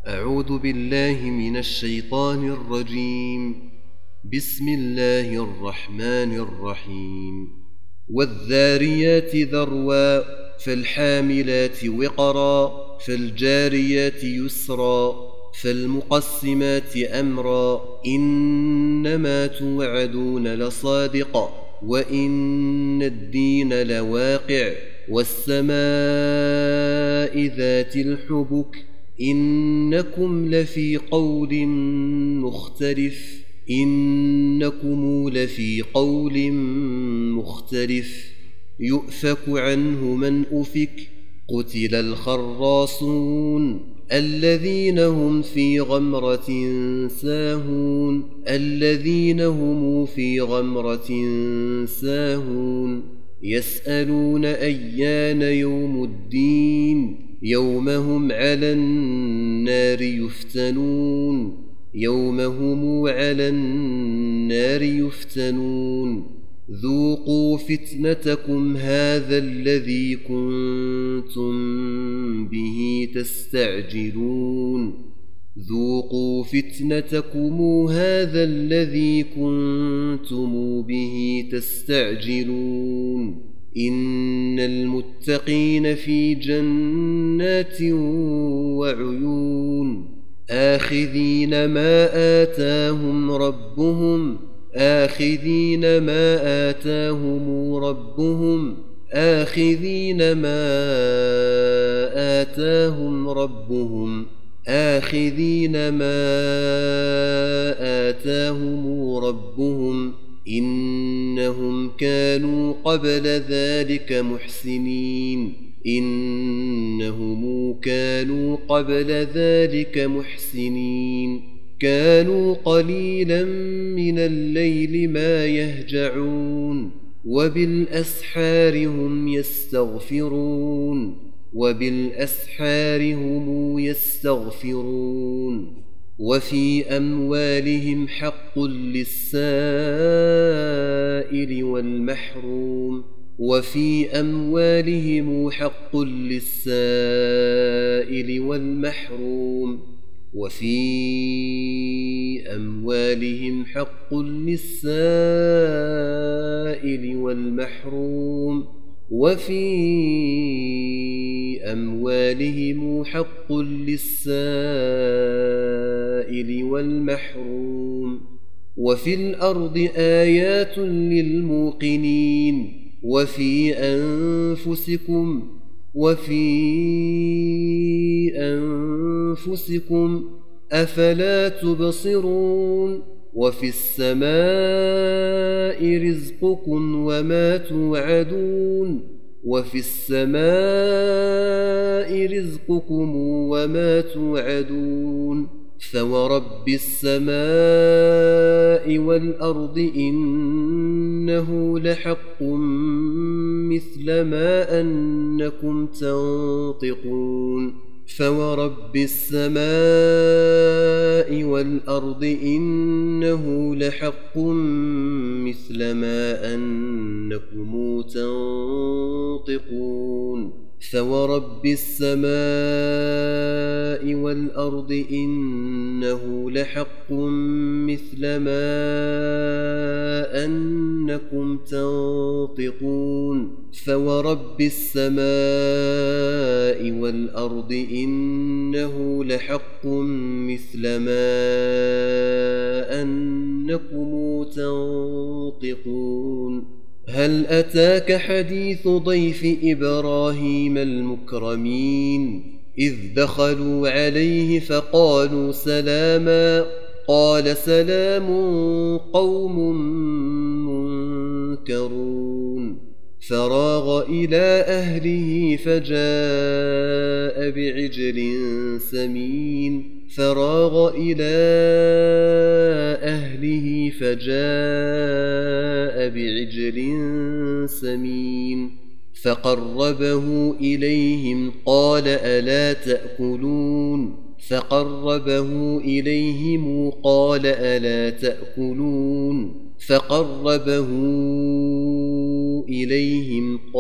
أعوذ بالله من الشيطان الرجيم. بسم الله الرحمن الرحيم. والذاريات ذروا فالحاملات وقرا فالجاريات يسرا فالمقسمات أمرا إنما توعدون لصادق وإن الدين لواقع والسماء ذات الحبك إنكم لفي قول مختلف يؤفك عنه من أفك قتل الخراصون الذين هم في غمرة ساهون يسألون أيان يوم الدين يوم هم على النار يفتنون ذوقوا فتنتكم هذا الذي كنتم به تستعجلون إن المتقين في جنات وعيون آخذين ما آتاهم ربهم إنهم كانوا قبل ذلك محسنين كانوا قليلا من الليل ما يهجعون وبالأسحار هم يستغفرون وفي أموالهم حق للسائل والمحروم وفي الأرض آيات للموقنين وفي أنفسكم أفلا تبصرون وفي السماء رزقكم وما توعدون فورب السماء والأرض إنه لحق مثل ما أنكم تنطقون هل أتاك حديث ضيف إبراهيم المكرمين إذ دخلوا عليه فقالوا سلاما قال سلام قوم منكرون فراغ إلى أهله فجاء بعجل سمين فقربه إليهم قال ألا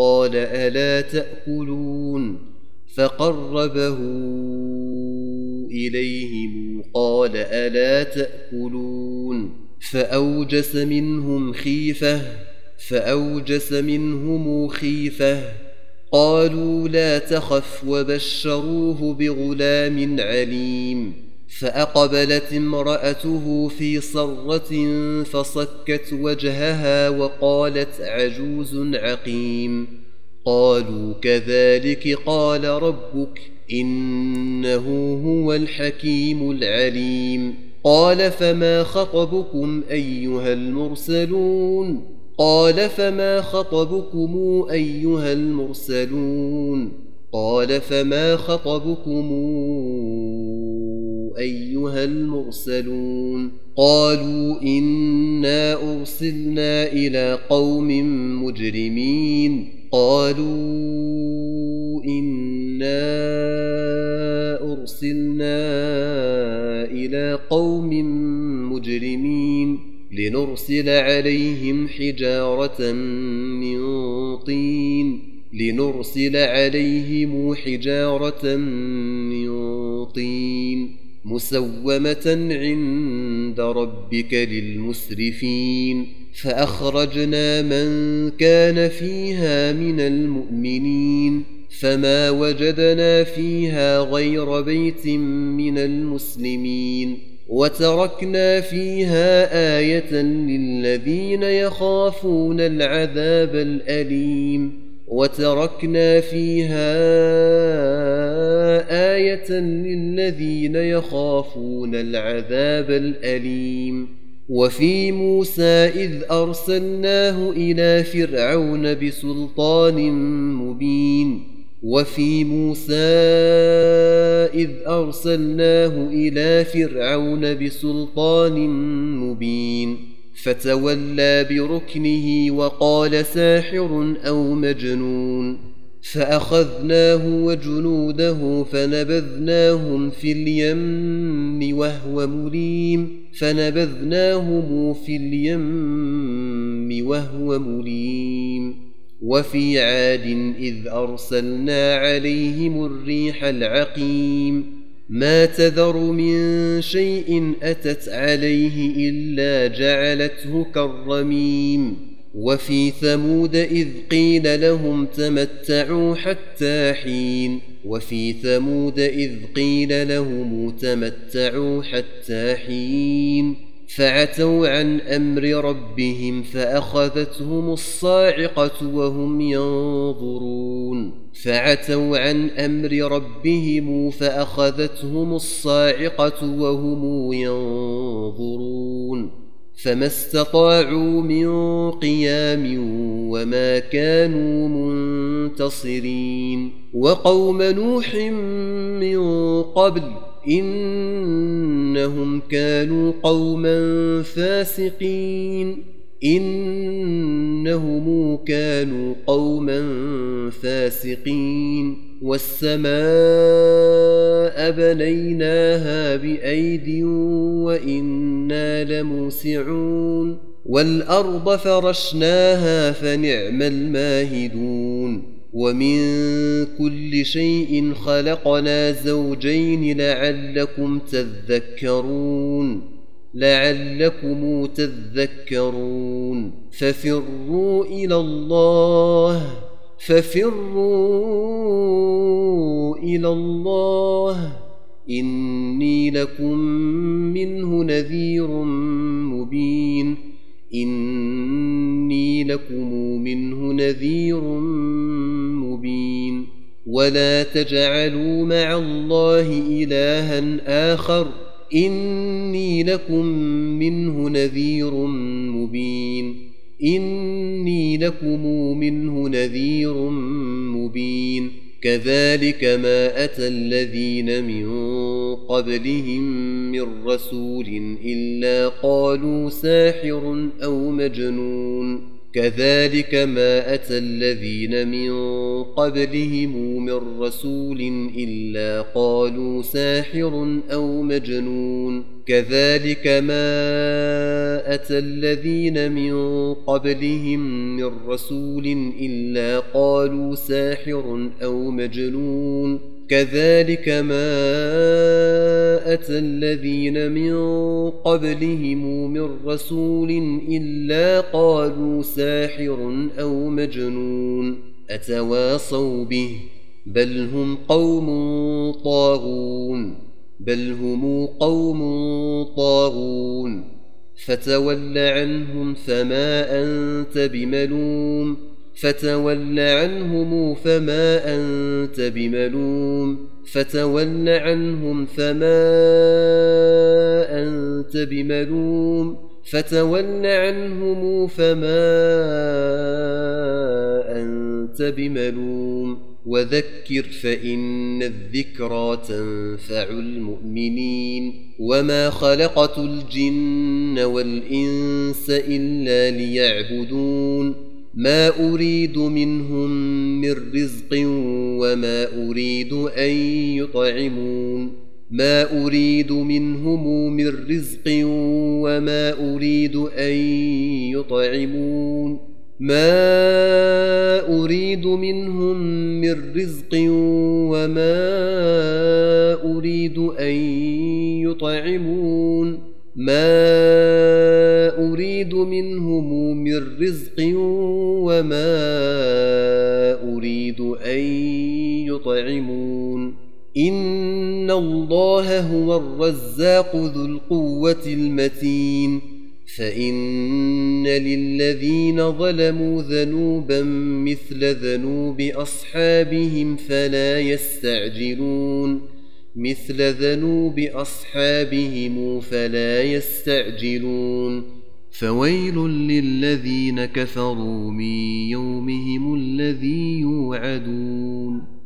تأكلون فقربه إليهم قال ألا تأكلون فأوجس منهم خيفة قالوا لا تخف وبشروه بغلام عليم فأقبلت امرأته في صرة فصكت وجهها وقالت عجوز عقيم قالوا كذلك قال ربك إنه هو الحكيم العليم قال فما خطبكم أيها المرسلون قال فما خطبكم أيها المرسلون قالوا إنا أرسلنا إلى قوم مجرمين لنرسل عليهم حجارة من طين مسومة عند ربك للمسرفين فأخرجنا من كان فيها من المؤمنين فما وجدنا فيها غير بيت من المسلمين وتركنا فيها آية للذين يخافون العذاب الأليم وفي موسى إذ أرسلناه إلى فرعون بسلطان مبين فتولى بركنه وقال ساحر أو مجنون فأخذناه وجنوده فنبذناهم في اليم وهو مليم وفي عاد إذ أرسلنا عليهم الريح العقيم ما تذر من شيء أتت عليه إلا جعلته كالرميم وفي ثمود إذ قيل لهم تمتعوا حتى حين فعتوا عن أمر ربهم فأخذتهم الصاعقة وهم ينظرون فما استطاعوا من قيام وما كانوا منتصرين وقوم نوح من قبل إنهم كانوا قوما فاسقين والسماء بنيناها بأيد وإنا لموسعون والأرض فرشناها فنعم الماهدون ومن كل شيء خلقنا زوجين لعلكم تذكرون ففروا إلى الله إني لكم منه نذير مبين ولا تجعلوا مع الله إلها آخر إني لكم منه نذير مبين كذلك ما أتى الذين من قبلهم من رسول إلا قالوا ساحر أو مجنون كذلك ما أتى الذين من قبلهم من رسول إلا قالوا ساحر أو مجنون كذلك ما أتى الذين من قبلهم من رسول إلا قالوا ساحر أو مجنون كذلك ما أتى الذين من قبلهم من رسول إلا قالوا ساحر أو مجنون أتواصوا به بل هم قوم طاغون فتول عنهم فما أنت بملوم وذكر فإن الذكرى تنفع المؤمنين وما خلقت الجن والإنس إلا ليعبدون ما أريد منهم من رزق وما أريد أن يطعمون إن الله هو الرزاق ذو القوة المتين فإن للذين ظلموا ذنوبا مثل ذنوب أصحابهم فلا يستعجلون فويل للذين كفروا من يومهم الذي يوعدون